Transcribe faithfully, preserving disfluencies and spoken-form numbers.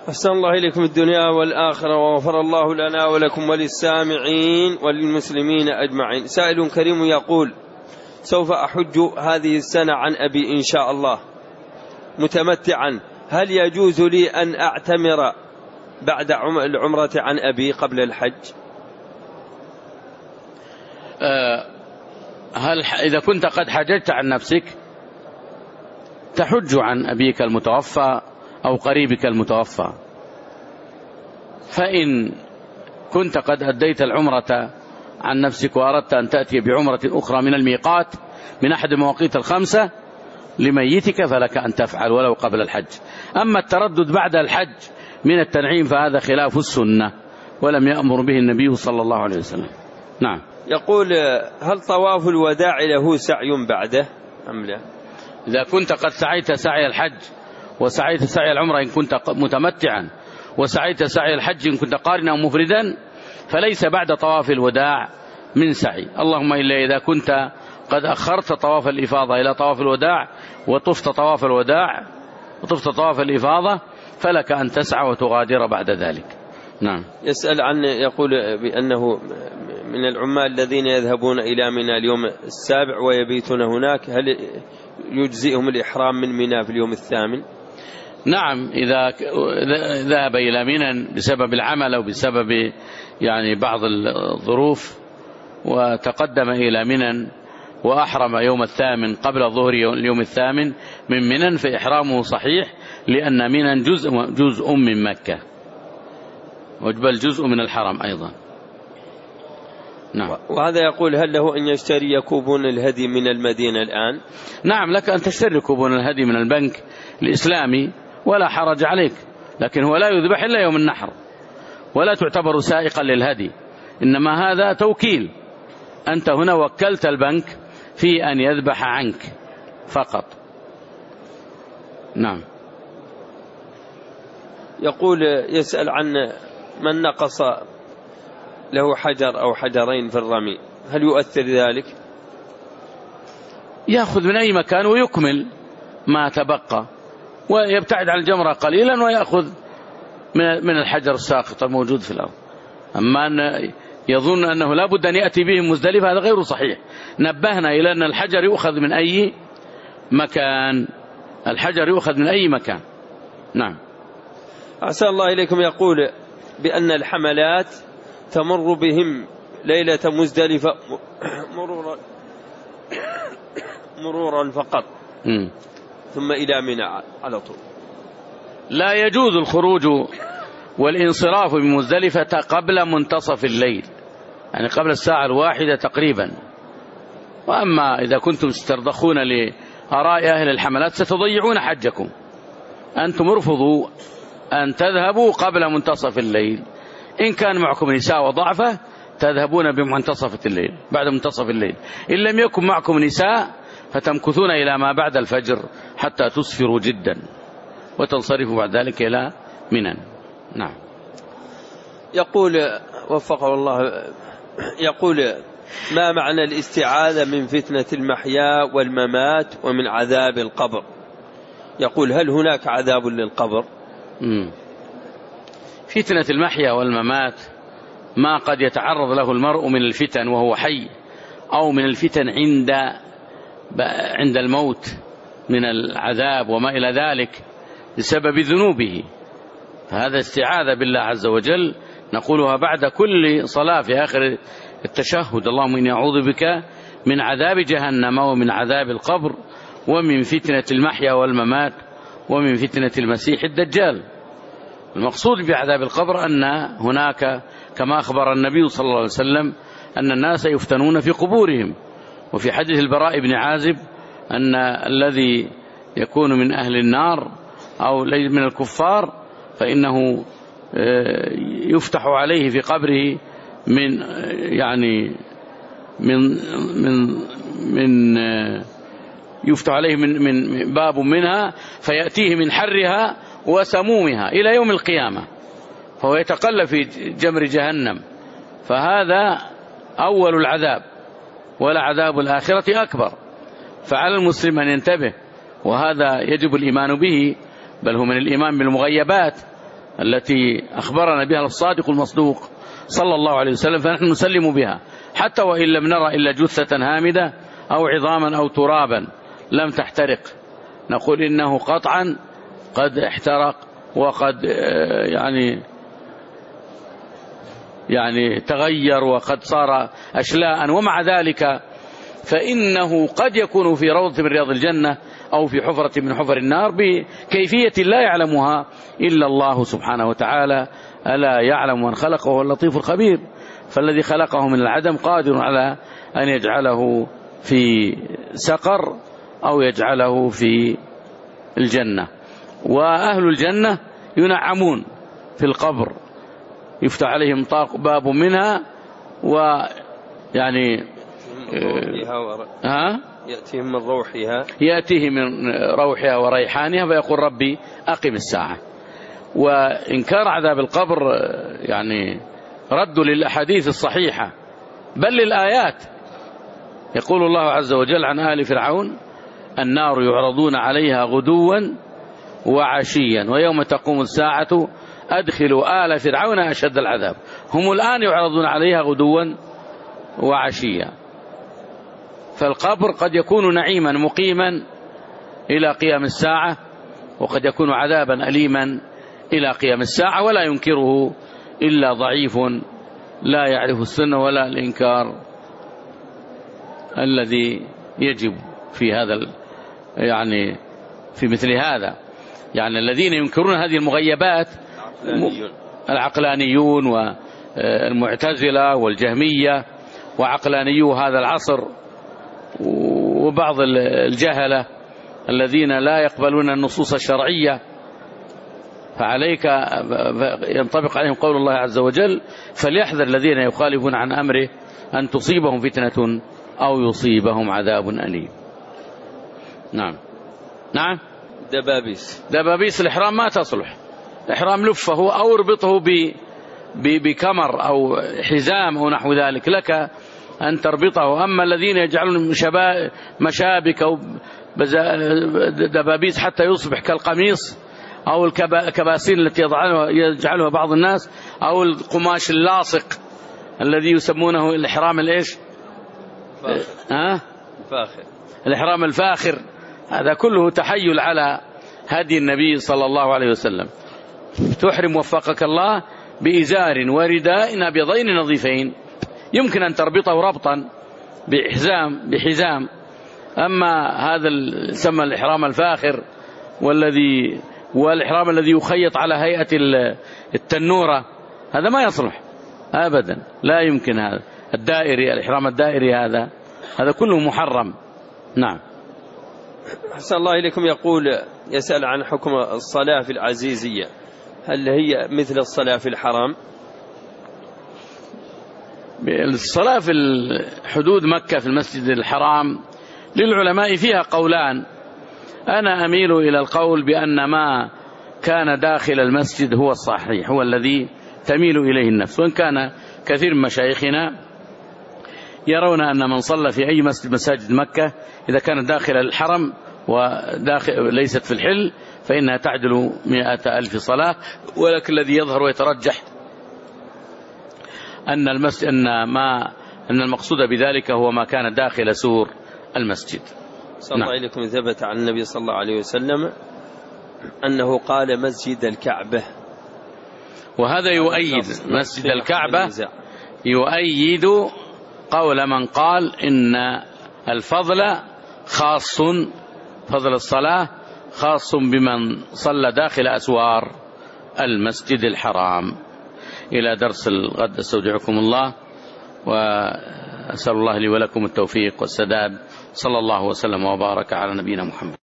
أحسن الله إليكم الدنيا والآخرة، وغفر الله لنا ولكم وللسامعين وللمسلمين أجمعين. سائل كريم يقول: سوف أحج هذه السنة عن أبي إن شاء الله متمتعا، هل يجوز لي أن أعتمر بعد العمرة عن أبي قبل الحج؟ أه هل إذا كنت قد حججت عن نفسك تحج عن أبيك المتوفى أو قريبك المتوفى، فإن كنت قد أديت العمرة عن نفسك وأردت أن تأتي بعمرة أخرى من الميقات من أحد المواقيت الخمسة لميتك فلك أن تفعل ولو قبل الحج. أما التردد بعد الحج من التنعيم فهذا خلاف السنة ولم يأمر به النبي صلى الله عليه وسلم. نعم. يقول: هل طواف الوداع له سعي بعده أم لا؟ إذا كنت قد سعيت سعي الحج وسعيت سعي العمرة إن كنت متمتعا وسعيت سعي الحج إن كنت قارنا أو مفردا فليس بعد طواف الوداع من سعي، اللهم إلا إذا كنت قد أخرت طواف الإفاضة إلى طواف الوداع وطفت طواف الوداع وطفت طواف الإفاضة فلك أن تسعى وتغادر بعد ذلك. نعم. يسأل عن يقول بأنه من العمال الذين يذهبون إلى منى اليوم السابع ويبيتون هناك، هل يجزئهم الإحرام من منى في اليوم الثامن؟ نعم، إذا ذهب إلى منى بسبب العمل أو بسبب يعني بعض الظروف وتقدم إلى منى وأحرم يوم الثامن قبل الظهر اليوم الثامن من منى فإحرامه صحيح، لأن منى جزء جزء من مكة وجبل جزء من الحرم أيضا. نعم. وهذا يقول: هل له أن يشتري يكوبون الهدي من المدينة الآن؟ نعم، لك أن تشتري يكوبون الهدي من البنك الإسلامي ولا حرج عليك، لكن هو لا يذبح إلا يوم النحر ولا تعتبر سائقا للهدي، إنما هذا توكيل، أنت هنا وكلت البنك في أن يذبح عنك فقط. نعم. يقول: يسأل عن من نقص له حجر أو حجرين في الرمي، هل يؤثر ذلك؟ يأخذ من أي مكان ويكمل ما تبقى ويبتعد عن الجمرة قليلا ويأخذ من الحجر الساقط الموجود في الأرض. أما أن يظن أنه لا بد أن يأتي بهم مزدلفة هذا غير صحيح. نبهنا إلى أن الحجر يؤخذ من أي مكان، الحجر يؤخذ من أي مكان. نعم. أحسن الله إليكم. يقول بأن الحملات تمر بهم ليلة مزدلفة مرورا مرورا فقط م. ثم إلى منى على طول. لا يجوز الخروج والانصراف من مزدلفة قبل منتصف الليل، يعني قبل الساعة الواحدة تقريبا. وأما إذا كنتم تسترضخون لآراء أهل الحملات ستضيعون حجكم. أنتم ارفضوا أن تذهبوا قبل منتصف الليل، إن كان معكم نساء وضعفة تذهبون بمنتصف الليل بعد منتصف الليل، إن لم يكن معكم نساء فتمكثون إلى ما بعد الفجر حتى تصفروا جدا وتنصرفوا بعد ذلك إلى منى. نعم. يقول وفقه الله، يقول: ما معنى الاستعاذة من فتنة المحيا والممات ومن عذاب القبر؟ يقول: هل هناك عذاب للقبر؟ مم. فتنة المحيا والممات ما قد يتعرض له المرء من الفتن وهو حي، أو من الفتن عند عند الموت من العذاب وما إلى ذلك بسبب ذنوبه، فهذا استعاذة بالله عز وجل نقولها بعد كل صلاة في آخر التشهد: اللهم إني أعوذ بك من عذاب جهنم ومن عذاب القبر ومن فتنة المحيا والممات ومن فتنة المسيح الدجال. المقصود بعذاب القبر أن هناك كما أخبر النبي صلى الله عليه وسلم أن الناس يفتنون في قبورهم، وفي حديث البراء بن عازب أن الذي يكون من أهل النار أو من الكفار فإنه يفتح عليه في قبره من يعني من من من يفتح عليه من من باب منها فيأتيه من حرها وسمومها إلى يوم القيامة، فهو يتقلب في جمر جهنم، فهذا أول العذاب، ولا عذاب الآخرة أكبر. فعلى المسلم أن ينتبه، وهذا يجب الإيمان به، بل هو من الإيمان بالمغيبات التي أخبرنا بها الصادق المصدوق صلى الله عليه وسلم، فنحن نسلم بها حتى وإن لم نرى إلا جثة هامدة أو عظاما أو ترابا لم تحترق، نقول إنه قطعا قد احترق وقد يعني يعني تغير وقد صار أشلاء. ومع ذلك فإنه قد يكون في روضة من رياض الجنة أو في حفرة من حفر النار بكيفية لا يعلمها إلا الله سبحانه وتعالى. ألا يعلم من خلقه هو اللطيف الخبير. فالذي خلقه من العدم قادر على أن يجعله في سقر أو يجعله في الجنة. وأهل الجنة ينعمون في القبر، يفتح عليهم طاق باب منها، ويعني ها يأتيهم من روحها يأتيه من روحها وريحانها فيقول ربي أقم الساعة. وإنكار عذاب القبر يعني رد للأحاديث الصحيحة بل للآيات. يقول الله عز وجل عن آل فرعون: النار يعرضون عليها غدوا وعشيا ويوم تقوم الساعة أدخلوا آل فرعون أشد العذاب. هم الآن يعرضون عليها غدوا وعشيا. فالقبر قد يكون نعيما مقيما إلى قيام الساعة، وقد يكون عذابا أليما إلى قيام الساعة، ولا ينكره إلا ضعيف لا يعرف السنة ولا الإنكار الذي يجب في هذا يعني في مثل هذا. يعني الذين ينكرون هذه المغيبات العقلانيون والمعتزلة والجهمية وعقلانيو هذا العصر وبعض الجهلة الذين لا يقبلون النصوص الشرعية. فعليك ينطبق عليهم قول الله عز وجل: فليحذر الذين يخالفون عن أمره أن تصيبهم فتنة أو يصيبهم عذاب أليم. نعم نعم. دبابيس دبابيس الإحرام ما تصلح. الإحرام لفه أو اربطه بكمر أو حزام أو نحو ذلك، لك أن تربطه. أما الذين يجعلون مشابك أو دبابيس حتى يصبح كالقميص أو الكباسين التي يجعلها بعض الناس، أو القماش اللاصق الذي يسمونه الإحرام الإيش ها؟ الفاخر. الإحرام الفاخر، هذا كله تحيل على هدي النبي صلى الله عليه وسلم. تحرم وفقك الله بإزار ورداء أبيضين نظيفين، يمكن أن تربطه ربطا بحزام بحزام. أما هذا يسمى الإحرام الفاخر والذي والإحرام الذي يخيط على هيئة التنورة، هذا ما يصلح أبدا، لا يمكن. هذا الدائري، الإحرام الدائري، هذا هذا كله محرم. نعم. أحسن الله إليكم. يقول يسأل عن حكم الصلاة في العزيزية، هل هي مثل الصلاة في الحرام؟ الصلاة في حدود مكة في المسجد الحرام للعلماء فيها قولان. أنا أميل إلى القول بأن ما كان داخل المسجد هو الصحيح، هو الذي تميل إليه النفس، وإن كان كثير من مشايخنا يرون أن من صلى في أي مسجد مساجد مكة إذا كان داخل الحرم وداخل ليست في الحل فإنها تعدل مئة ألف صلاة. ولكن الذي يظهر ويترجح أن المسجد أن ما أن المقصود بذلك هو ما كان داخل سور المسجد. صلى الله عليكم. ثبت عن النبي صلى الله عليه وسلم أنه قال مسجد الكعبة، وهذا يؤيد مسجد الكعبة، يؤيد قول من قال إن الفضل خاص، فضل الصلاة خاص بمن صلى داخل أسوار المسجد الحرام. إلى درس الغد استودعكم الله، وأسأل الله لي ولكم التوفيق والسداد. صلى الله وسلم وبارك على نبينا محمد.